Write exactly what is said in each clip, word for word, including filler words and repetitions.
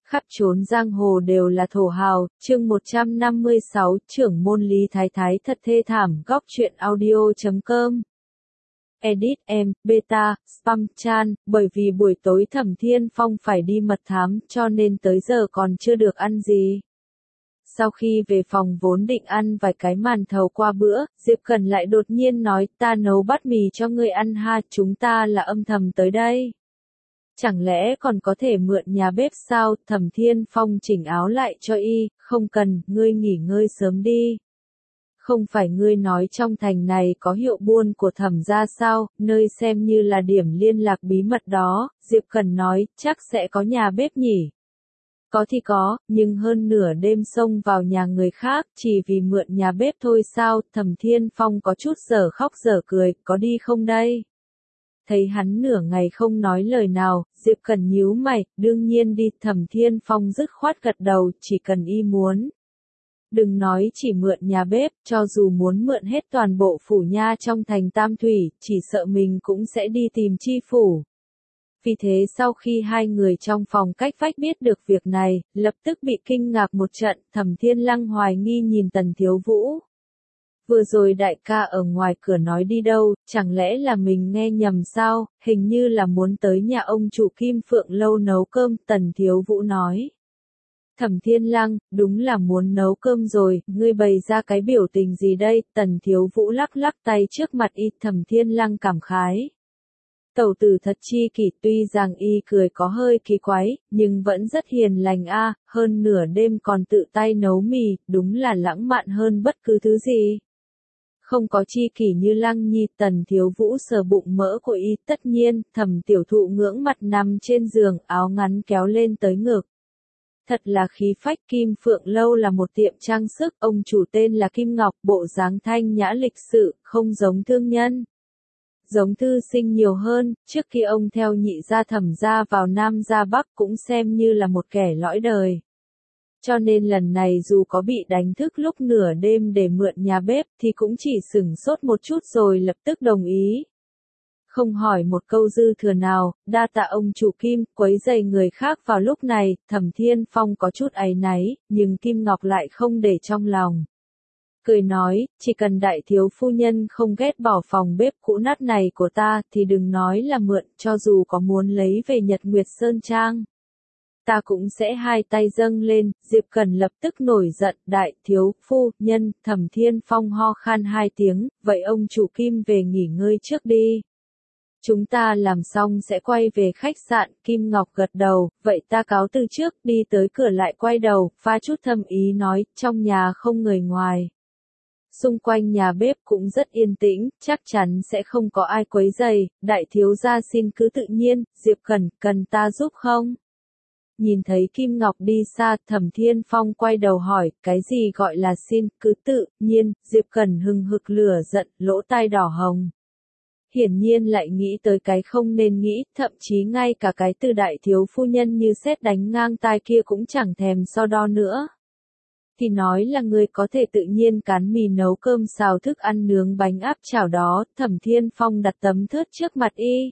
Khắp chốn giang hồ đều là thổ hào, chương một trăm năm mươi sáu, trưởng môn Lý Thái Thái thật thê thảm, góc truyện audio chấm com. Edit em, beta, spam chan, bởi vì buổi tối Thẩm Thiên Phong phải đi mật thám cho nên tới giờ còn chưa được ăn gì. Sau khi về phòng vốn định ăn vài cái màn thầu qua bữa, Diệp Cẩn lại đột nhiên nói ta nấu bát mì cho ngươi ăn ha, chúng ta là âm thầm tới đây. Chẳng lẽ còn có thể mượn nhà bếp sao? Thẩm Thiên Phong chỉnh áo lại cho y, không cần, ngươi nghỉ ngơi sớm đi. Không phải ngươi nói trong thành này có hiệu buôn của Thẩm gia sao, nơi xem như là điểm liên lạc bí mật đó, Diệp Cẩn nói, chắc sẽ có nhà bếp nhỉ. Có thì có, nhưng hơn nửa đêm xông vào nhà người khác, chỉ vì mượn nhà bếp thôi sao? Thẩm Thiên Phong có chút dở khóc dở cười, có đi không đây? Thấy hắn nửa ngày không nói lời nào, Diệp Cẩn nhíu mày, đương nhiên đi. Thẩm Thiên Phong dứt khoát gật đầu, chỉ cần y muốn. Đừng nói chỉ mượn nhà bếp, cho dù muốn mượn hết toàn bộ phủ nha trong thành Tam Thủy, chỉ sợ mình cũng sẽ đi tìm chi phủ. Vì thế sau khi hai người trong phòng cách vách biết được việc này, lập tức bị kinh ngạc một trận. Thẩm Thiên Lăng hoài nghi nhìn Tần Thiếu Vũ. Vừa rồi đại ca ở ngoài cửa nói đi đâu, chẳng lẽ là mình nghe nhầm sao, hình như là muốn tới nhà ông chủ Kim Phượng lâu nấu cơm, Tần Thiếu Vũ nói. Thẩm Thiên Lăng, đúng là muốn nấu cơm rồi, ngươi bày ra cái biểu tình gì đây? Tần Thiếu Vũ lắc lắc tay trước mặt y. Thẩm Thiên Lăng cảm khái. Tẩu tử thật chi kỷ, tuy rằng y cười có hơi kỳ quái, nhưng vẫn rất hiền lành a, hơn nửa đêm còn tự tay nấu mì, đúng là lãng mạn hơn bất cứ thứ gì. Không có chi kỷ như Lăng Nhi. Tần Thiếu Vũ sờ bụng mỡ của y, tất nhiên. Thẩm tiểu thụ ngưỡng mặt nằm trên giường, áo ngắn kéo lên tới ngực. Thật là khí phách. Kim Phượng lâu là một tiệm trang sức, ông chủ tên là Kim Ngọc, bộ dáng thanh nhã lịch sự, không giống thương nhân. Giống thư sinh nhiều hơn, trước khi ông theo nhị gia Thẩm gia vào Nam gia Bắc cũng xem như là một kẻ lõi đời. Cho nên lần này dù có bị đánh thức lúc nửa đêm để mượn nhà bếp thì cũng chỉ sửng sốt một chút rồi lập tức đồng ý. Không hỏi một câu dư thừa nào, đa tạ ông chủ Kim, quấy rầy người khác vào lúc này. Thẩm Thiên Phong có chút áy náy, nhưng Kim Ngọc lại không để trong lòng. Cười nói, chỉ cần đại thiếu phu nhân không ghét bỏ phòng bếp cũ nát này của ta thì đừng nói là mượn, cho dù có muốn lấy về Nhật Nguyệt Sơn Trang. Ta cũng sẽ hai tay dâng lên. Diệp Cẩn lập tức nổi giận, đại thiếu phu nhân. Thẩm Thiên Phong ho khan hai tiếng, vậy ông chủ Kim về nghỉ ngơi trước đi. Chúng ta làm xong sẽ quay về khách sạn. Kim Ngọc gật đầu, vậy ta cáo từ trước. Đi tới cửa lại quay đầu, pha chút thâm ý nói, trong nhà không người ngoài. Xung quanh nhà bếp cũng rất yên tĩnh, chắc chắn sẽ không có ai quấy rầy. Đại thiếu gia xin cứ tự nhiên. Diệp Cẩn, cần ta giúp không? Nhìn thấy Kim Ngọc đi xa, Thẩm Thiên Phong quay đầu hỏi, cái gì gọi là xin, cứ tự nhiên? Diệp Cẩn hừng hực lửa giận, lỗ tai đỏ hồng. Hiển nhiên lại nghĩ tới cái không nên nghĩ, thậm chí ngay cả cái từ đại thiếu phu nhân như sét đánh ngang tai kia cũng chẳng thèm so đo nữa. Thì nói là người có thể tự nhiên cán mì nấu cơm xào thức ăn nướng bánh áp chảo đó. Thẩm Thiên Phong đặt tấm thớt trước mặt y.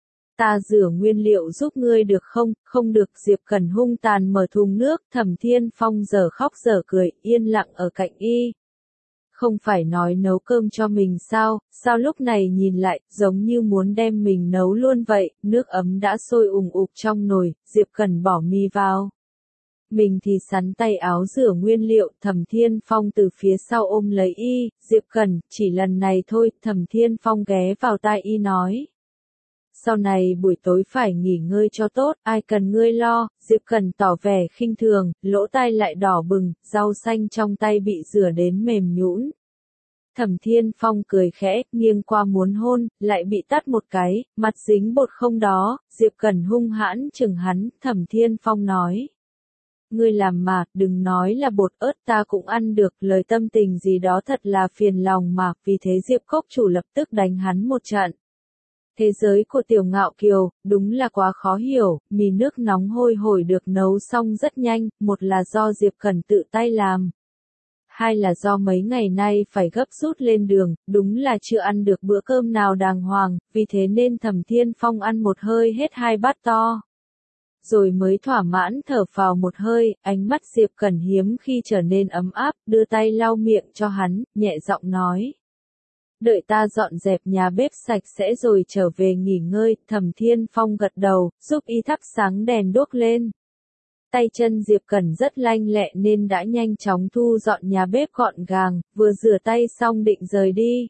Ta rửa nguyên liệu giúp ngươi được không? Không được. Diệp Cẩn hung tàn mở thùng nước. Thẩm Thiên Phong giờ khóc giờ cười, yên lặng ở cạnh y. Không phải nói nấu cơm cho mình sao? Sao lúc này nhìn lại, giống như muốn đem mình nấu luôn vậy? Nước ấm đã sôi ùng ục trong nồi, Diệp Cẩn bỏ mì vào. Mình thì sắn tay áo rửa nguyên liệu. Thẩm Thiên Phong từ phía sau ôm lấy y. Diệp Cẩn, chỉ lần này thôi. Thẩm Thiên Phong ghé vào tai y nói. Sau này buổi tối phải nghỉ ngơi cho tốt, ai cần ngươi lo. Diệp Cẩn tỏ vẻ khinh thường, lỗ tai lại đỏ bừng, rau xanh trong tay bị rửa đến mềm nhũn. Thẩm Thiên Phong cười khẽ, nghiêng qua muốn hôn, lại bị tát một cái, mặt dính bột không đó. Diệp Cẩn hung hãn chừng hắn. Thẩm Thiên Phong nói. Ngươi làm mà, đừng nói là bột ớt ta cũng ăn được, lời tâm tình gì đó thật là phiền lòng mà. Vì thế Diệp Cốc chủ lập tức đánh hắn một trận. Thế giới của Tiểu Ngạo Kiều, đúng là quá khó hiểu. Mì nước nóng hôi hổi được nấu xong rất nhanh, một là do Diệp Cẩn tự tay làm. Hai là do mấy ngày nay phải gấp rút lên đường, đúng là chưa ăn được bữa cơm nào đàng hoàng, vì thế nên Thẩm Thiên Phong ăn một hơi hết hai bát to. rồi mới thỏa mãn thở phào một hơi, ánh mắt Diệp Cẩn hiếm khi trở nên ấm áp, đưa tay lau miệng cho hắn, nhẹ giọng nói. Đợi ta dọn dẹp nhà bếp sạch sẽ rồi trở về nghỉ ngơi, Thẩm Thiên Phong gật đầu, giúp y thắp sáng đèn đuốc lên. Tay chân Diệp Cẩn rất lanh lẹ nên đã nhanh chóng thu dọn nhà bếp gọn gàng, vừa rửa tay xong định rời đi.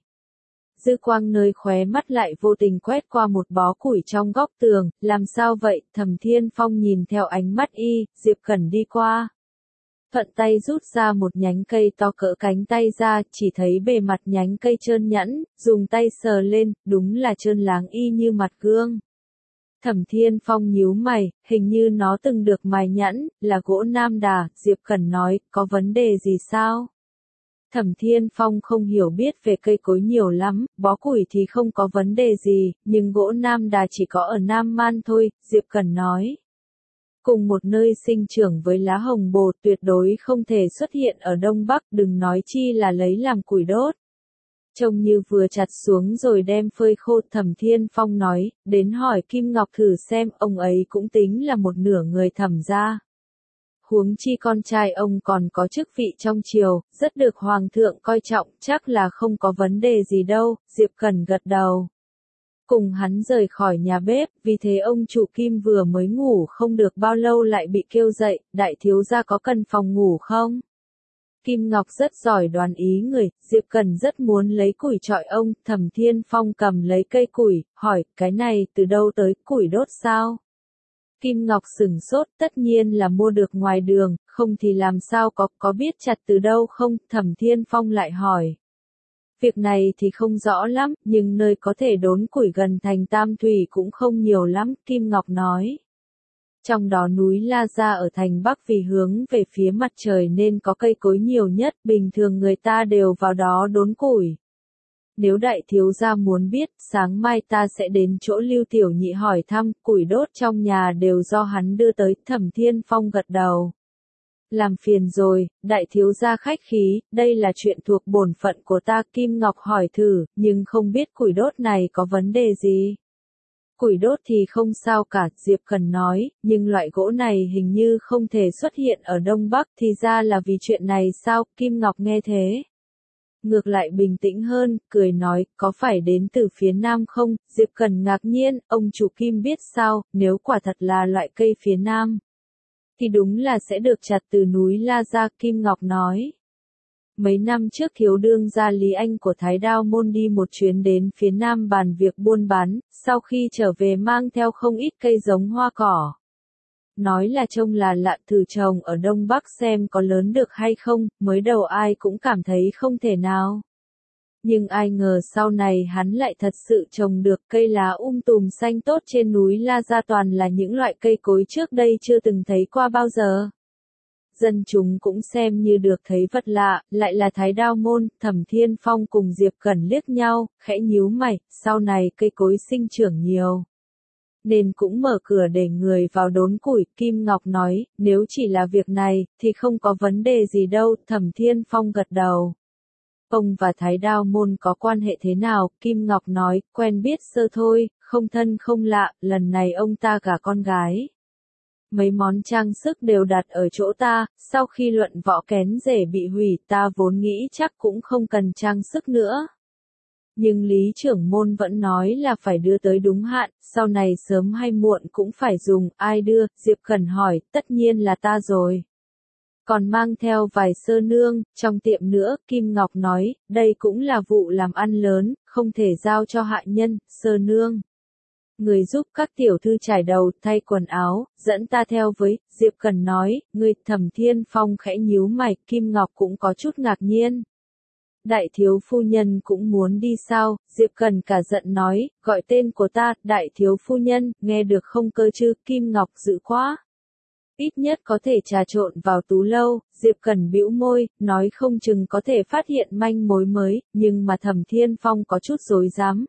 Dư quang nơi khóe mắt lại vô tình quét qua một bó củi trong góc tường, làm sao vậy, Thẩm Thiên Phong nhìn theo ánh mắt y, Diệp Cẩn đi qua. Thuận tay rút ra một nhánh cây to cỡ cánh tay ra, chỉ thấy bề mặt nhánh cây trơn nhẵn, dùng tay sờ lên, đúng là trơn láng y như mặt gương. Thẩm Thiên Phong nhíu mày, hình như nó từng được mài nhẵn, là gỗ nam đà, Diệp Cẩn nói, có vấn đề gì sao? Thẩm Thiên Phong không hiểu biết về cây cối nhiều lắm, bó củi thì không có vấn đề gì, nhưng gỗ nam đà chỉ có ở Nam Man thôi, Diệp Cẩn nói. Cùng một nơi sinh trưởng với lá hồng bồ tuyệt đối không thể xuất hiện ở Đông Bắc, đừng nói chi là lấy làm củi đốt. Trông như vừa chặt xuống rồi đem phơi khô, Thẩm Thiên Phong nói, đến hỏi Kim Ngọc thử xem, ông ấy cũng tính là một nửa người Thẩm gia. Huống chi con trai ông còn có chức vị trong triều, rất được Hoàng thượng coi trọng, chắc là không có vấn đề gì đâu, Diệp Cẩn gật đầu. Cùng hắn rời khỏi nhà bếp, vì thế ông chủ Kim vừa mới ngủ không được bao lâu lại bị kêu dậy, đại thiếu gia có cần phòng ngủ không? Kim Ngọc rất giỏi đoán ý người, Diệp Cẩn rất muốn lấy củi chọi ông, Thẩm Thiên Phong cầm lấy cây củi, hỏi, cái này từ đâu tới, củi đốt sao? Kim Ngọc sửng sốt, tất nhiên là mua được ngoài đường, không thì làm sao có, có biết chặt từ đâu không, Thẩm Thiên Phong lại hỏi. Việc này thì không rõ lắm, nhưng nơi có thể đốn củi gần thành Tam Thủy cũng không nhiều lắm, Kim Ngọc nói. Trong đó núi La Gia ở thành Bắc vì hướng về phía mặt trời nên có cây cối nhiều nhất, bình thường người ta đều vào đó đốn củi. Nếu đại thiếu gia muốn biết, sáng mai ta sẽ đến chỗ Lưu Tiểu Nhị hỏi thăm, củi đốt trong nhà đều do hắn đưa tới, Thẩm Thiên Phong gật đầu. Làm phiền rồi, đại thiếu gia khách khí, đây là chuyện thuộc bổn phận của ta, Kim Ngọc hỏi thử, nhưng không biết củi đốt này có vấn đề gì. Củi đốt thì không sao cả, Diệp Cẩn nói, nhưng loại gỗ này hình như không thể xuất hiện ở Đông Bắc, thì ra là vì chuyện này sao, Kim Ngọc nghe thế. Ngược lại bình tĩnh hơn, cười nói, có phải đến từ phía Nam không, Diệp Cẩn ngạc nhiên, ông chủ Kim biết sao, nếu quả thật là loại cây phía Nam. Thì đúng là sẽ được chặt từ núi La Gia, Kim Ngọc nói. Mấy năm trước thiếu đương gia Lý Anh của Thái Đao Môn đi một chuyến đến phía Nam bàn việc buôn bán, sau khi trở về mang theo không ít cây giống hoa cỏ. Nói là trông là lạ, thử trồng ở Đông Bắc xem có lớn được hay không, mới đầu ai cũng cảm thấy không thể nào. Nhưng ai ngờ sau này hắn lại thật sự trồng được, cây lá um tùm xanh tốt trên núi La Gia toàn là những loại cây cối trước đây chưa từng thấy qua bao giờ. Dân chúng cũng xem như được thấy vật lạ, lại là Thái Đao Môn, Thẩm Thiên Phong cùng Diệp Cẩn liếc nhau, khẽ nhíu mày, sau này cây cối sinh trưởng nhiều. Nên cũng mở cửa để người vào đốn củi, Kim Ngọc nói, nếu chỉ là việc này, thì không có vấn đề gì đâu, Thẩm Thiên Phong gật đầu. Ông và Thái Đao Môn có quan hệ thế nào, Kim Ngọc nói, quen biết sơ thôi, không thân không lạ, lần này ông ta gả con gái. Mấy món trang sức đều đặt ở chỗ ta, sau khi luận võ kén rể bị hủy ta vốn nghĩ chắc cũng không cần trang sức nữa. Nhưng Lý trưởng môn vẫn nói là phải đưa tới đúng hạn, sau này sớm hay muộn cũng phải dùng, ai đưa, Diệp Cẩn hỏi, tất nhiên là ta rồi. Còn mang theo vài sơ nương, trong tiệm nữa, Kim Ngọc nói, đây cũng là vụ làm ăn lớn, không thể giao cho hạ nhân, sơ nương. Người giúp các tiểu thư trải đầu, thay quần áo, dẫn ta theo với, Diệp Cẩn nói, người, Thẩm Thiên Phong khẽ nhíu mày, Kim Ngọc cũng có chút ngạc nhiên. Đại thiếu phu nhân cũng muốn đi sao, Diệp Cẩn cả giận nói, gọi tên của ta, đại thiếu phu nhân, nghe được không cơ chứ, Kim Ngọc dữ quá. Ít nhất có thể trà trộn vào tú lâu, Diệp Cẩn bĩu môi, nói không chừng có thể phát hiện manh mối mới, nhưng mà Thẩm Thiên Phong có chút rối rắm.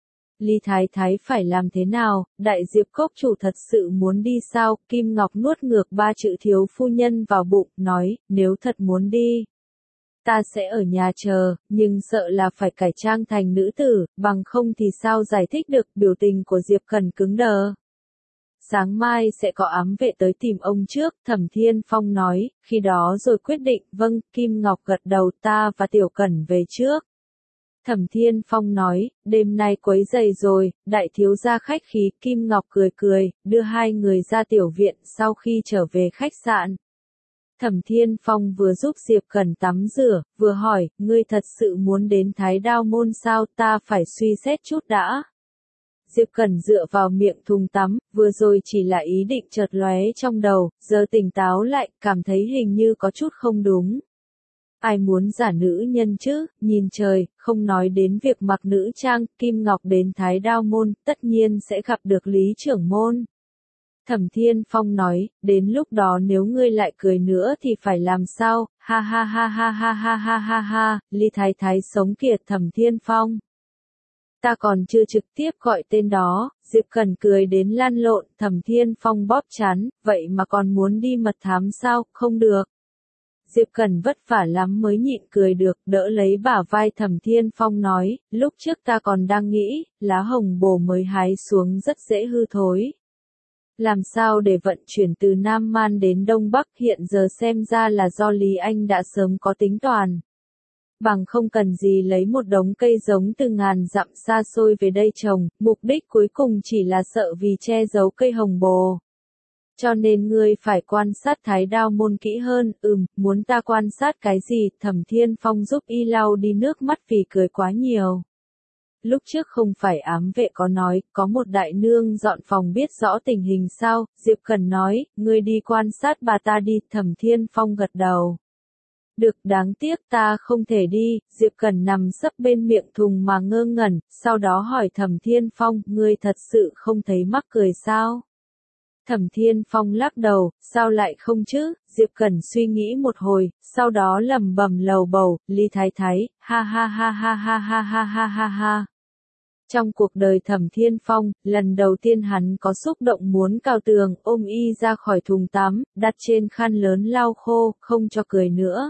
Lý Thái Thái phải làm thế nào, đại Diệp Cốc chủ thật sự muốn đi sao, Kim Ngọc nuốt ngược ba chữ thiếu phu nhân vào bụng, nói, nếu thật muốn đi. Ta sẽ ở nhà chờ, nhưng sợ là phải cải trang thành nữ tử, bằng không thì sao giải thích được, biểu tình của Diệp Cẩn cứng đờ. sáng mai sẽ có ám vệ tới tìm ông trước, Thẩm Thiên Phong nói, khi đó rồi quyết định, vâng, Kim Ngọc gật đầu ta và Tiểu Cẩn về trước. Thẩm Thiên Phong nói, đêm nay quấy rầy rồi, đại thiếu gia khách khí, Kim Ngọc cười cười, đưa hai người ra tiểu viện sau khi trở về khách sạn. Thẩm Thiên Phong vừa giúp Diệp Cẩn tắm rửa, vừa hỏi, ngươi thật sự muốn đến Thái Đao Môn sao, ta phải suy xét chút đã. Diệp Cẩn dựa vào miệng thùng tắm, vừa rồi chỉ là ý định chợt lóe trong đầu, giờ tỉnh táo lại, cảm thấy hình như có chút không đúng. Ai muốn giả nữ nhân chứ, nhìn trời, không nói đến việc mặc nữ trang, Kim Ngọc đến Thái Đao Môn, tất nhiên sẽ gặp được Lý trưởng môn. Thẩm Thiên Phong nói, đến lúc đó nếu ngươi lại cười nữa thì phải làm sao, ha ha ha ha ha ha ha ha ha, Lý Thái Thái sống kiệt Thẩm Thiên Phong. Ta còn chưa trực tiếp gọi tên đó, Diệp Cẩn cười đến lan lộn, Thẩm Thiên Phong bóp chán, vậy mà còn muốn đi mật thám sao, không được. Diệp Cẩn vất vả lắm mới nhịn cười được, đỡ lấy bả vai Thẩm Thiên Phong nói, lúc trước ta còn đang nghĩ, lá hồng bồ mới hái xuống rất dễ hư thối. Làm sao để vận chuyển từ Nam Man đến Đông Bắc hiện giờ xem ra là do Lý Anh đã sớm có tính toán. Bằng không cần gì lấy một đống cây giống từ ngàn dặm xa xôi về đây trồng, mục đích cuối cùng chỉ là sợ vì che giấu cây hồng bồ. Cho nên ngươi phải quan sát Thái Đao Môn kỹ hơn, ừm, muốn ta quan sát cái gì, Thẩm Thiên Phong giúp y lau đi nước mắt vì cười quá nhiều. Lúc trước không phải ám vệ có nói, có một đại nương dọn phòng biết rõ tình hình sao, Diệp Cẩn nói, ngươi đi quan sát bà ta đi, Thẩm Thiên Phong gật đầu. Được, đáng tiếc ta không thể đi, Diệp Cẩn nằm sấp bên miệng thùng mà ngơ ngẩn, sau đó hỏi Thẩm Thiên Phong, ngươi thật sự không thấy mắc cười sao? Thẩm Thiên Phong lắc đầu, sao lại không chứ, Diệp Cẩn suy nghĩ một hồi, sau đó lẩm bẩm lầu bầu, Lý Thái Thái, ha ha ha ha ha ha ha ha ha ha. Trong cuộc đời Thẩm Thiên Phong, lần đầu tiên hắn có xúc động muốn cào tường, ôm y ra khỏi thùng tắm, đặt trên khăn lớn lau khô, không cho cười nữa.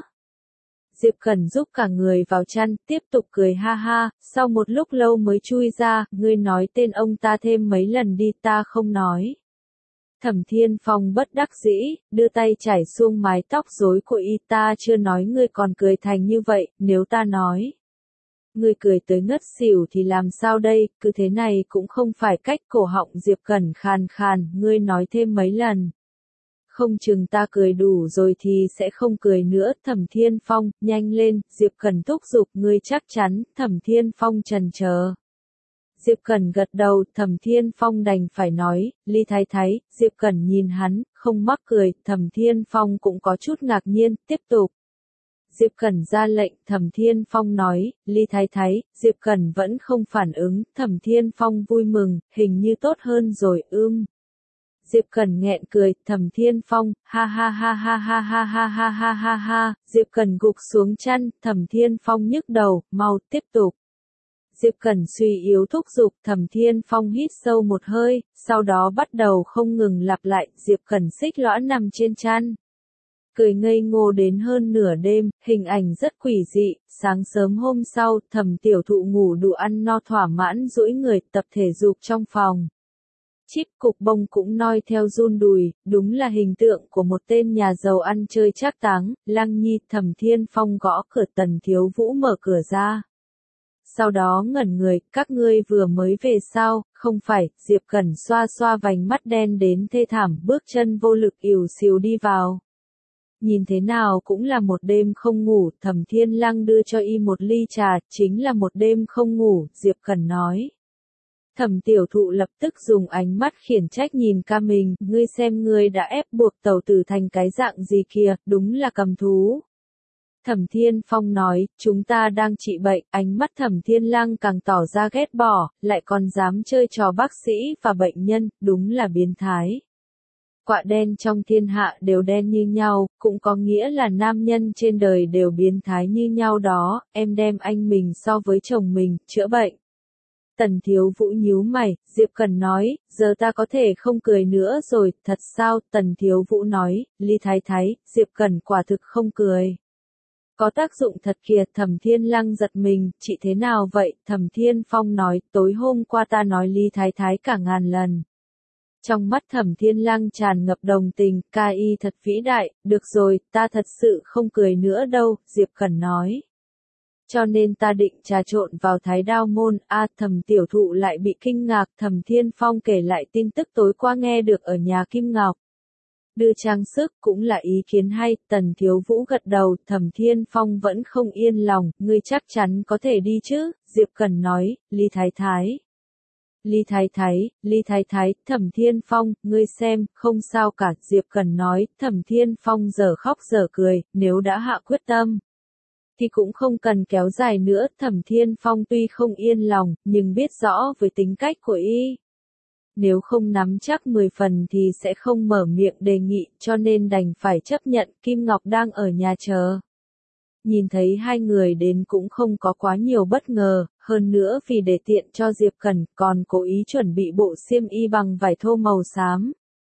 Diệp Cẩn giúp cả người vào chăn, tiếp tục cười ha ha, sau một lúc lâu mới chui ra, ngươi nói tên ông ta thêm mấy lần đi, ta không nói. Thẩm Thiên Phong bất đắc dĩ, đưa tay chải xuống mái tóc rối của y, ta chưa nói ngươi còn cười thành như vậy, nếu ta nói. Ngươi cười tới ngất xỉu thì làm sao đây, cứ thế này cũng không phải cách, cổ họng Diệp Cẩn khàn khàn, ngươi nói thêm mấy lần. Không chừng ta cười đủ rồi thì sẽ không cười nữa, Thẩm Thiên Phong, nhanh lên, Diệp Cẩn thúc giục, ngươi chắc chắn, Thẩm Thiên Phong trần chờ. Diệp Cẩn gật đầu, Thẩm Thiên Phong đành phải nói, Lý Thái Thái, Diệp Cẩn nhìn hắn, không mắc cười, Thẩm Thiên Phong cũng có chút ngạc nhiên, tiếp tục. Diệp Cẩn ra lệnh, Thẩm Thiên Phong nói, Lý Thái Thái, Diệp Cẩn vẫn không phản ứng, Thẩm Thiên Phong vui mừng, hình như tốt hơn rồi, ưm. Diệp Cẩn nghẹn cười, Thẩm Thiên Phong, ha ha ha ha ha ha ha ha ha ha ha, Diệp Cẩn gục xuống chăn, Thẩm Thiên Phong nhức đầu, mau, tiếp tục. Diệp Cẩn suy yếu thúc giục, Thẩm Thiên Phong hít sâu một hơi, sau đó bắt đầu không ngừng lặp lại, Diệp Cẩn xích lõa nằm trên chăn. Cười ngây ngô đến hơn nửa đêm, hình ảnh rất quỷ dị, sáng sớm hôm sau, Thẩm Tiểu Thụ ngủ đủ ăn no thỏa mãn duỗi người tập thể dục trong phòng. Chip cục bông cũng noi theo run đùi, đúng là hình tượng của một tên nhà giàu ăn chơi trác táng, Lăng Nhi. Thẩm Thiên Phong gõ cửa, Tần Thiếu Vũ mở cửa ra. Sau đó ngẩn người, các ngươi vừa mới về sao, không phải, Diệp Cẩn xoa xoa vành mắt đen đến thê thảm, bước chân vô lực ỉu xìu đi vào. Nhìn thế nào cũng là một đêm không ngủ, Thẩm Thiên Lăng đưa cho y một ly trà, chính là một đêm không ngủ, Diệp Cẩn nói. Thẩm Tiểu Thụ lập tức dùng ánh mắt khiển trách nhìn ca mình, ngươi xem ngươi đã ép buộc tẩu tử thành cái dạng gì kìa, đúng là cầm thú. Thẩm Thiên Phong nói, chúng ta đang trị bệnh, ánh mắt Thẩm Thiên Lăng càng tỏ ra ghét bỏ, lại còn dám chơi trò bác sĩ và bệnh nhân, đúng là biến thái. Quạ đen trong thiên hạ đều đen như nhau, cũng có nghĩa là nam nhân trên đời đều biến thái như nhau đó, em đem anh mình so với chồng mình, chữa bệnh. Tần Thiếu Vũ nhíu mày, Diệp Cẩn nói, giờ ta có thể không cười nữa rồi, thật sao, Tần Thiếu Vũ nói, Lý Thái Thái, Diệp Cẩn quả thực không cười. Có tác dụng thật kìa, Thẩm Thiên Lăng giật mình, chị thế nào vậy, Thẩm Thiên Phong nói, tối hôm qua ta nói Lý Thái Thái cả ngàn lần. Trong mắt Thẩm Thiên Lăng tràn ngập đồng tình, ca y thật vĩ đại, được rồi, ta thật sự không cười nữa đâu, Diệp Cẩn nói. Cho nên ta định trà trộn vào Thái Đao môn, a Thẩm tiểu thụ lại bị kinh ngạc, Thẩm Thiên Phong kể lại tin tức tối qua nghe được ở nhà Kim Ngọc. Đưa trang sức cũng là ý kiến hay, Tần Thiếu Vũ gật đầu, Thẩm Thiên Phong vẫn không yên lòng, ngươi chắc chắn có thể đi chứ, Diệp Cẩn nói, Lý Thái Thái. Lý Thái Thái, Lý Thái Thái, Thẩm Thiên Phong, ngươi xem, không sao cả, Diệp Cẩn nói, Thẩm Thiên Phong giờ khóc giờ cười, nếu đã hạ quyết tâm, thì cũng không cần kéo dài nữa, Thẩm Thiên Phong tuy không yên lòng, nhưng biết rõ với tính cách của y. Nếu không nắm chắc mười phần thì sẽ không mở miệng đề nghị, cho nên đành phải chấp nhận, Kim Ngọc đang ở nhà chờ. Nhìn thấy hai người đến cũng không có quá nhiều bất ngờ, hơn nữa vì để tiện cho Diệp Cẩn, còn cố ý chuẩn bị bộ xiêm y bằng vải thô màu xám.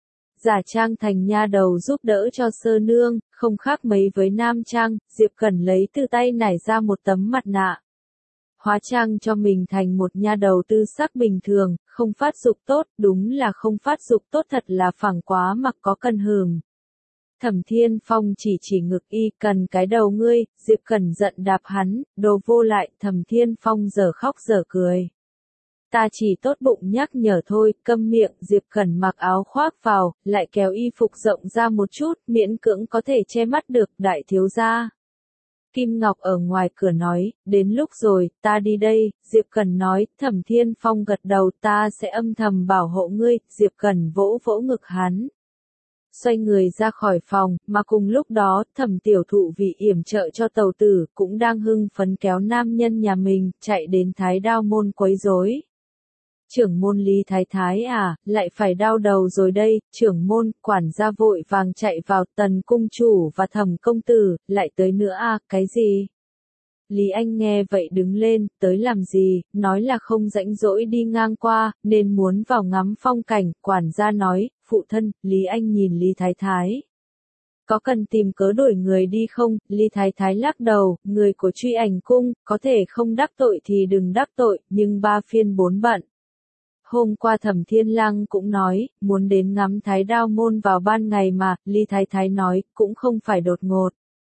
Giả trang thành nha đầu giúp đỡ cho sơ nương, không khác mấy với nam trang, Diệp Cẩn lấy từ tay nải ra một tấm mặt nạ. Hóa trang cho mình thành một nha đầu tư sắc bình thường, không phát dục tốt, đúng là không phát dục tốt thật là phẳng quá mặc có cần hừm. Thẩm Thiên Phong chỉ chỉ ngực y, cần cái đầu ngươi, Diệp Cẩn giận đạp hắn, đồ vô lại, Thẩm Thiên Phong giờ khóc giờ cười. Ta chỉ tốt bụng nhắc nhở thôi, câm miệng, Diệp Cẩn mặc áo khoác vào, lại kéo y phục rộng ra một chút, miễn cưỡng có thể che mắt được, đại thiếu gia. Kim Ngọc ở ngoài cửa nói, đến lúc rồi, ta đi đây, Diệp Cẩn nói, Thẩm Thiên Phong gật đầu, ta sẽ âm thầm bảo hộ ngươi, Diệp Cẩn vỗ vỗ ngực hắn. Xoay người ra khỏi phòng, mà cùng lúc đó, Thẩm tiểu thụ vì yểm trợ cho tàu tử, cũng đang hưng phấn kéo nam nhân nhà mình, chạy đến Thái Đao môn quấy rối. Trưởng môn Lý Thái Thái à, lại phải đau đầu rồi đây, trưởng môn, quản gia vội vàng chạy vào, Tần cung chủ và Thẩm công tử, lại tới nữa à, cái gì? Lý Anh nghe vậy đứng lên, tới làm gì, nói là không rãnh rỗi đi ngang qua, nên muốn vào ngắm phong cảnh, quản gia nói, phụ thân, Lý Anh nhìn Lý Thái Thái. Có cần tìm cớ đổi người đi không? Lý Thái Thái lắc đầu, người của Truy Ảnh cung, có thể không đắc tội thì đừng đắc tội, nhưng ba phiên bốn bận. Hôm qua Thẩm Thiên Lăng cũng nói, muốn đến ngắm Thái Đao môn vào ban ngày mà, Lý Thái Thái nói, cũng không phải đột ngột.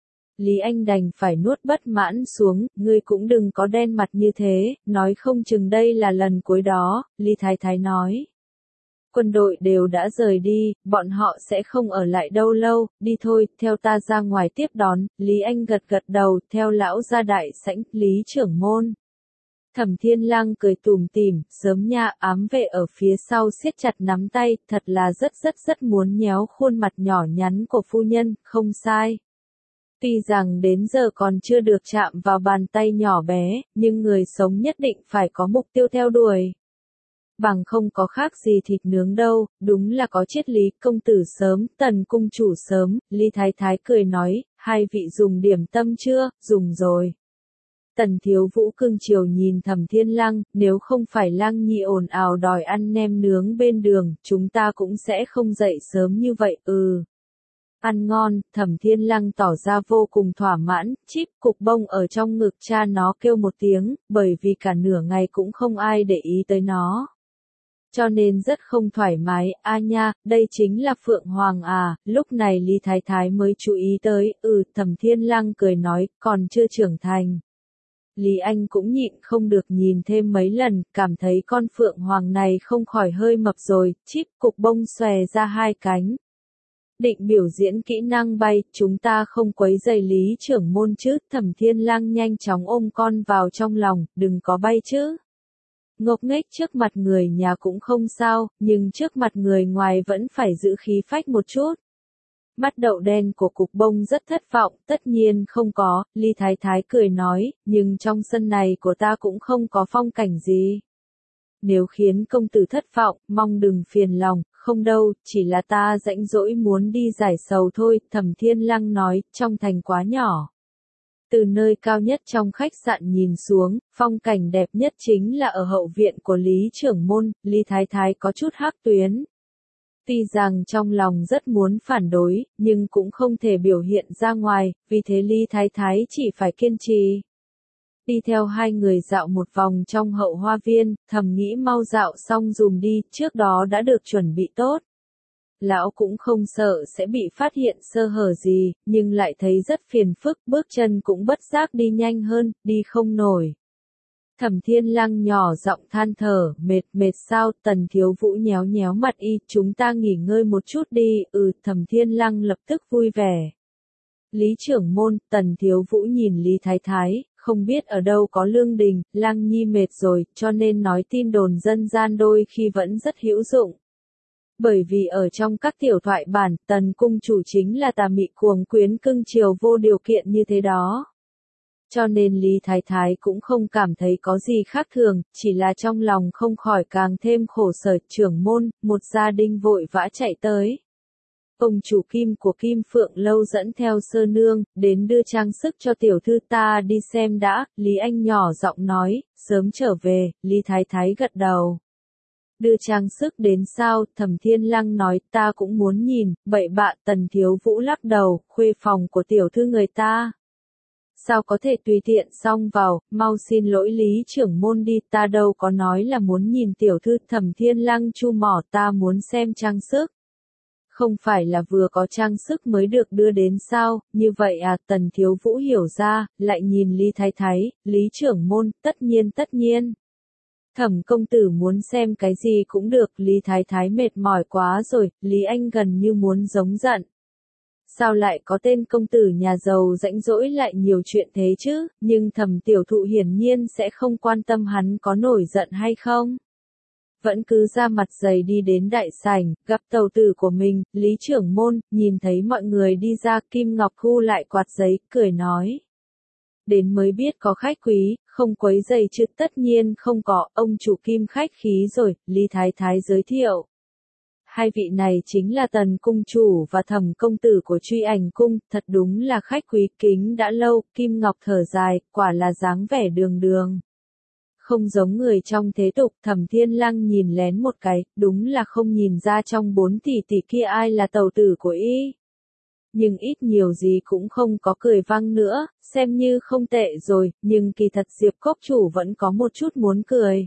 Lý Anh đành phải nuốt bất mãn xuống, ngươi cũng đừng có đen mặt như thế, nói không chừng đây là lần cuối đó, Lý Thái Thái nói. Quân đội đều đã rời đi, bọn họ sẽ không ở lại đâu lâu, đi thôi, theo ta ra ngoài tiếp đón, Lý Anh gật gật đầu, theo lão ra đại sảnh, Lý trưởng môn. Thẩm Thiên Lăng cười tủm tỉm, sớm nha, ám vệ ở phía sau siết chặt nắm tay, thật là rất rất rất muốn nhéo khuôn mặt nhỏ nhắn của phu nhân, không sai. Tuy rằng đến giờ còn chưa được chạm vào bàn tay nhỏ bé, nhưng người sống nhất định phải có mục tiêu theo đuổi. Bằng không có khác gì thịt nướng đâu, đúng là có triết lý, công tử sớm, Tần cung chủ sớm, Lý Thái Thái cười nói, hai vị dùng điểm tâm chưa, dùng rồi. Tần Thiếu Vũ cưng chiều nhìn Thẩm Thiên Lăng, nếu không phải Lăng Nhi ồn ào đòi ăn nem nướng bên đường, chúng ta cũng sẽ không dậy sớm như vậy, ừ. Ăn ngon, Thẩm Thiên Lăng tỏ ra vô cùng thỏa mãn, chíp cục bông ở trong ngực cha nó kêu một tiếng, bởi vì cả nửa ngày cũng không ai để ý tới nó. Cho nên rất không thoải mái, a nha, đây chính là Phượng Hoàng à, lúc này Lý Thái Thái mới chú ý tới, ừ, Thẩm Thiên Lăng cười nói, còn chưa trưởng thành. Lý Anh cũng nhịn không được nhìn thêm mấy lần, cảm thấy con Phượng Hoàng này không khỏi hơi mập rồi, chíp cục bông xòe ra hai cánh. Định biểu diễn kỹ năng bay, chúng ta không quấy rầy Lý trưởng môn chứ, Thẩm Thiên Lăng nhanh chóng ôm con vào trong lòng, đừng có bay chứ. Ngốc nghếch trước mặt người nhà cũng không sao, nhưng trước mặt người ngoài vẫn phải giữ khí phách một chút. Mắt đậu đen của cục bông rất thất vọng, tất nhiên không có, Lý Thái Thái cười nói, nhưng trong sân này của ta cũng không có phong cảnh gì. Nếu khiến công tử thất vọng, mong đừng phiền lòng, không đâu, chỉ là ta rãnh rỗi muốn đi giải sầu thôi, Thẩm Thiên Lăng nói, trong thành quá nhỏ. Từ nơi cao nhất trong khách sạn nhìn xuống, phong cảnh đẹp nhất chính là ở hậu viện của Lý trưởng môn, Lý Thái Thái có chút hắc tuyến. Tuy rằng trong lòng rất muốn phản đối, nhưng cũng không thể biểu hiện ra ngoài, vì thế Lý Thái Thái chỉ phải kiên trì. Đi theo hai người dạo một vòng trong hậu hoa viên, thầm nghĩ mau dạo xong dùm đi, trước đó đã được chuẩn bị tốt. Lão cũng không sợ sẽ bị phát hiện sơ hở gì, nhưng lại thấy rất phiền phức, bước chân cũng bất giác đi nhanh hơn, đi không nổi. Thẩm Thiên Lăng nhỏ giọng than thở, mệt, mệt sao, Tần Thiếu Vũ nhéo nhéo mặt y, chúng ta nghỉ ngơi một chút đi, ừ, Thẩm Thiên Lăng lập tức vui vẻ. Lý trưởng môn, Tần Thiếu Vũ nhìn Lý Thái Thái, không biết ở đâu có lương đình, Lăng Nhi mệt rồi, cho nên nói tin đồn dân gian đôi khi vẫn rất hữu dụng. Bởi vì ở trong các tiểu thoại bản, Tần cung chủ chính là tà mị cuồng quyến cưng chiều vô điều kiện như thế đó. Cho nên Lý Thái Thái cũng không cảm thấy có gì khác thường, chỉ là trong lòng không khỏi càng thêm khổ sở. Trưởng môn, một gia đình vội vã chạy tới. Ông chủ Kim của Kim Phượng Lâu dẫn theo Sơ Nương, đến đưa trang sức cho tiểu thư. Ta đi xem đã, Lý Anh nhỏ giọng nói, sớm trở về, Lý Thái Thái gật đầu. Đưa trang sức đến sao, Thẩm Thiên Lăng nói, ta cũng muốn nhìn, bậy bạ. Tần Thiếu Vũ lắc đầu, khuê phòng của tiểu thư người ta. Sao có thể tùy tiện xông vào, mau xin lỗi Lý trưởng môn đi, ta đâu có nói là muốn nhìn tiểu thư. Thẩm Thiên Lăng chu mỏ, ta muốn xem trang sức. Không phải là vừa có trang sức mới được đưa đến sao, như vậy à, Tần Thiếu Vũ hiểu ra, lại nhìn Lý Thái Thái, Lý trưởng môn, tất nhiên tất nhiên. Thẩm công tử muốn xem cái gì cũng được, Lý Thái Thái mệt mỏi quá rồi, Lý Anh gần như muốn giống giận. Sao lại có tên công tử nhà giàu rãnh rỗi lại nhiều chuyện thế chứ, nhưng Thẩm tiểu thụ hiển nhiên sẽ không quan tâm hắn có nổi giận hay không. Vẫn cứ ra mặt dày đi đến đại sảnh, gặp tàu tử của mình, Lý trưởng môn, nhìn thấy mọi người đi ra, Kim Ngọc thu lại quạt giấy, cười nói. Đến mới biết có khách quý, không quấy rầy chứ, tất nhiên không có, ông chủ Kim khách khí rồi, Lý Thái Thái giới thiệu. Hai vị này chính là Tần cung chủ và Thẩm công tử của Truy Ảnh cung, thật đúng là khách quý kính đã lâu, Kim Ngọc thở dài, quả là dáng vẻ đường đường. Không giống người trong thế tục. Thẩm Thiên Lăng nhìn lén một cái, đúng là không nhìn ra trong bốn tỷ tỷ kia ai là tàu tử của y. Nhưng ít nhiều gì cũng không có cười vang nữa, xem như không tệ rồi, nhưng kỳ thật Diệp Cốc chủ vẫn có một chút muốn cười.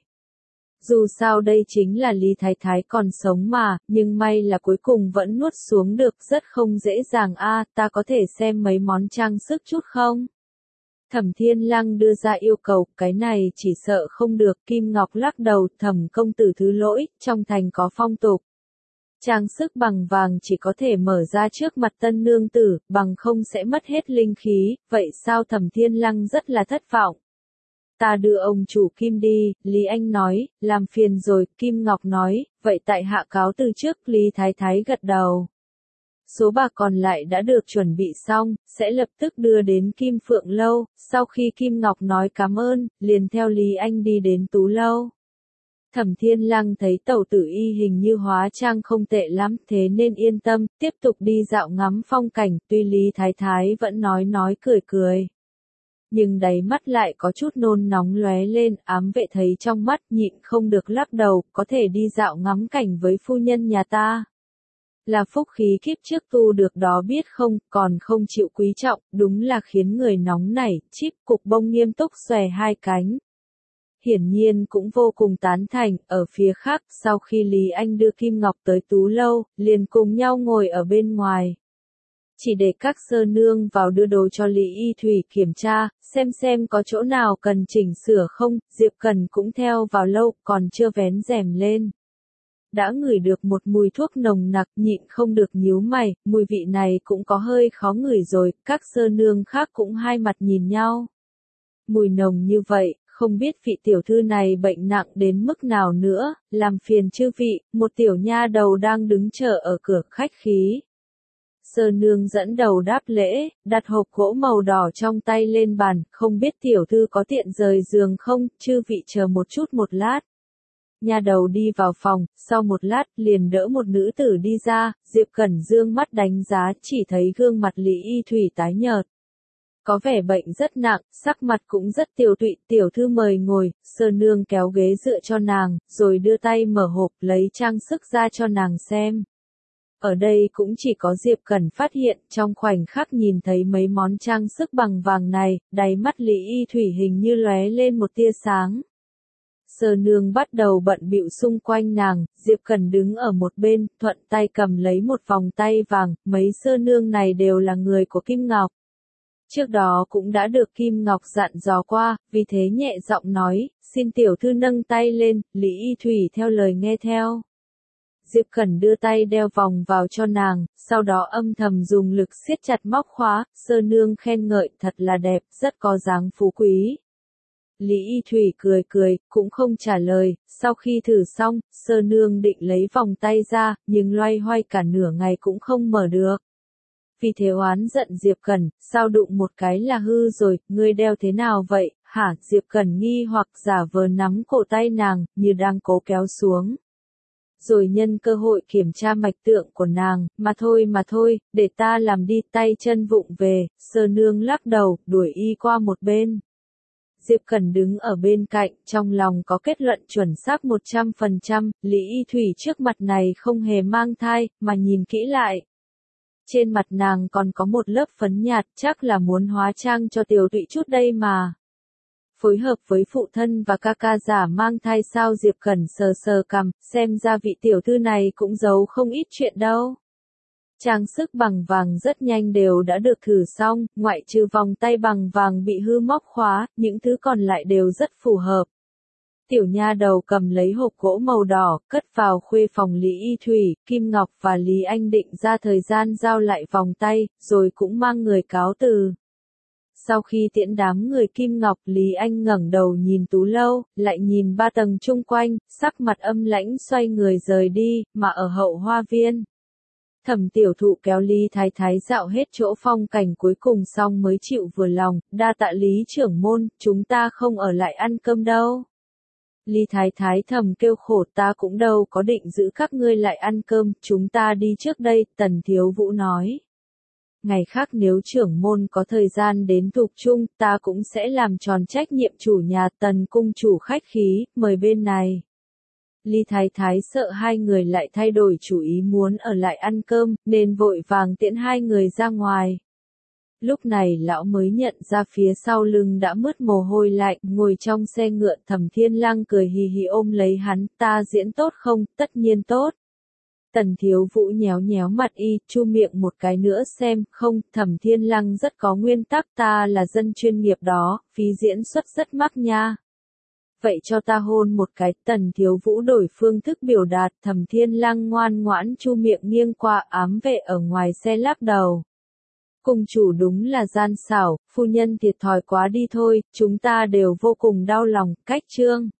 Dù sao đây chính là Lý Thái Thái còn sống mà, nhưng may là cuối cùng vẫn nuốt xuống được, rất không dễ dàng a, ta có thể xem mấy món trang sức chút không? Thẩm Thiên Lăng đưa ra yêu cầu, cái này chỉ sợ không được, Kim Ngọc lắc đầu, Thẩm công tử thứ lỗi, trong thành có phong tục. Trang sức bằng vàng chỉ có thể mở ra trước mặt tân nương tử, bằng không sẽ mất hết linh khí, vậy sao? Thẩm Thiên Lăng rất là thất vọng. Ta đưa ông chủ Kim đi, Lý Anh nói, làm phiền rồi, Kim Ngọc nói, vậy tại hạ cáo từ trước, Lý Thái Thái gật đầu. Số bạc còn lại đã được chuẩn bị xong, sẽ lập tức đưa đến Kim Phượng Lâu, sau khi Kim Ngọc nói cảm ơn, liền theo Lý Anh đi đến Tú Lâu. Thẩm Thiên Lăng thấy tẩu tử y hình như hóa trang không tệ lắm, thế nên yên tâm, tiếp tục đi dạo ngắm phong cảnh, tuy Lý Thái Thái vẫn nói nói cười cười. Nhưng đáy mắt lại có chút nôn nóng lóe lên, ám vệ thấy trong mắt nhịn không được lắc đầu, có thể đi dạo ngắm cảnh với phu nhân nhà ta. Là phúc khí kiếp trước tu được đó biết không, còn không chịu quý trọng, đúng là khiến người nóng nảy, Chíp Cục Bông nghiêm túc xòe hai cánh. Hiển nhiên cũng vô cùng tán thành, ở phía khác, sau khi Lý Anh đưa Kim Ngọc tới Tú Lâu, liền cùng nhau ngồi ở bên ngoài. Chỉ để các sơ nương vào đưa đồ cho Lý Y Thủy kiểm tra, xem xem có chỗ nào cần chỉnh sửa không, Diệp Cần cũng theo vào lâu, còn chưa vén rèm lên. Đã ngửi được một mùi thuốc nồng nặc, nhịn không được nhíu mày, mùi vị này cũng có hơi khó ngửi rồi, các sơ nương khác cũng hai mặt nhìn nhau. Mùi nồng như vậy, không biết vị tiểu thư này bệnh nặng đến mức nào nữa, làm phiền chư vị, một tiểu nha đầu đang đứng chờ ở cửa khách khí. Sơ nương dẫn đầu đáp lễ, đặt hộp gỗ màu đỏ trong tay lên bàn, không biết tiểu thư có tiện rời giường không, chư vị chờ một chút một lát. Nha đầu đi vào phòng, sau một lát, liền đỡ một nữ tử đi ra, Diệp Cẩn dương mắt đánh giá, chỉ thấy gương mặt Lý Y Thủy tái nhợt. Có vẻ bệnh rất nặng, sắc mặt cũng rất tiều tụy, tiểu thư mời ngồi, sơ nương kéo ghế dựa cho nàng, rồi đưa tay mở hộp lấy trang sức ra cho nàng xem. Ở đây cũng chỉ có Diệp Cẩn phát hiện, trong khoảnh khắc nhìn thấy mấy món trang sức bằng vàng này, đáy mắt Lý Y Thủy hình như lóe lên một tia sáng. Sơ nương bắt đầu bận bịu xung quanh nàng, Diệp Cẩn đứng ở một bên, thuận tay cầm lấy một vòng tay vàng, mấy sơ nương này đều là người của Kim Ngọc. Trước đó cũng đã được Kim Ngọc dặn dò qua, vì thế nhẹ giọng nói, xin tiểu thư nâng tay lên, Lý Y Thủy theo lời nghe theo. Diệp Cẩn đưa tay đeo vòng vào cho nàng, sau đó âm thầm dùng lực siết chặt móc khóa, sơ nương khen ngợi thật là đẹp, rất có dáng phú quý. Lý Y Thủy cười cười, cũng không trả lời, sau khi thử xong, sơ nương định lấy vòng tay ra, nhưng loay hoay cả nửa ngày cũng không mở được. Vì thế oán giận Diệp Cẩn, sao đụng một cái là hư rồi, ngươi đeo thế nào vậy, hả? Diệp Cẩn nghi hoặc giả vờ nắm cổ tay nàng, như đang cố kéo xuống. Rồi nhân cơ hội kiểm tra mạch tượng của nàng, mà thôi mà thôi, để ta làm đi, tay chân vụng về, sơ nương lắc đầu, đuổi y qua một bên. Diệp Cẩn đứng ở bên cạnh, trong lòng có kết luận chuẩn xác một trăm phần trăm, Lý Y Thủy trước mặt này không hề mang thai, mà nhìn kỹ lại. Trên mặt nàng còn có một lớp phấn nhạt, chắc là muốn hóa trang cho tiểu tụy chút đây mà. Phối hợp với phụ thân và ca ca giả mang thai sao? Diệp Cẩn sờ sờ cằm, xem ra vị tiểu thư này cũng giấu không ít chuyện đâu. Trang sức bằng vàng rất nhanh đều đã được thử xong, ngoại trừ vòng tay bằng vàng bị hư móc khóa, những thứ còn lại đều rất phù hợp. Tiểu nha đầu cầm lấy hộp gỗ màu đỏ, cất vào khuê phòng Lý Y Thủy, Kim Ngọc và Lý Anh định ra thời gian giao lại vòng tay, rồi cũng mang người cáo từ. Sau khi tiễn đám người Kim Ngọc, Lý Anh ngẩng đầu nhìn Tú Lâu, lại nhìn ba tầng chung quanh, sắc mặt âm lãnh xoay người rời đi, mà ở hậu hoa viên. Thẩm tiểu thụ kéo Lý Thái Thái dạo hết chỗ phong cảnh cuối cùng xong mới chịu vừa lòng, đa tạ Lý trưởng môn, chúng ta không ở lại ăn cơm đâu. Lý Thái Thái thầm kêu khổ, ta cũng đâu có định giữ các ngươi lại ăn cơm, chúng ta đi trước đây, Tần Thiếu Vũ nói. Ngày khác nếu trưởng môn có thời gian đến Thục Trung, ta cũng sẽ làm tròn trách nhiệm chủ nhà. Tần cung chủ khách khí, mời bên này. Lý Thái Thái sợ hai người lại thay đổi chủ ý muốn ở lại ăn cơm, nên vội vàng tiễn hai người ra ngoài. Lúc này lão mới nhận ra phía sau lưng đã mướt mồ hôi lạnh, ngồi trong xe ngựa. Thẩm Thiên Lăng cười hì hì ôm lấy hắn, ta diễn tốt không? Tất nhiên tốt. Tần Thiếu Vũ nhéo nhéo mặt y, chu miệng một cái nữa xem, không, Thẩm Thiên Lăng rất có nguyên tắc, ta là dân chuyên nghiệp đó, phí diễn xuất rất mắc nha. Vậy cho ta hôn một cái. Tần Thiếu Vũ đổi phương thức biểu đạt, Thẩm Thiên Lăng ngoan ngoãn chu miệng nghiêng qua, ám vệ ở ngoài xe lắc đầu. Cung chủ đúng là gian xảo, phu nhân thiệt thòi quá đi thôi, chúng ta đều vô cùng đau lòng. Cách chương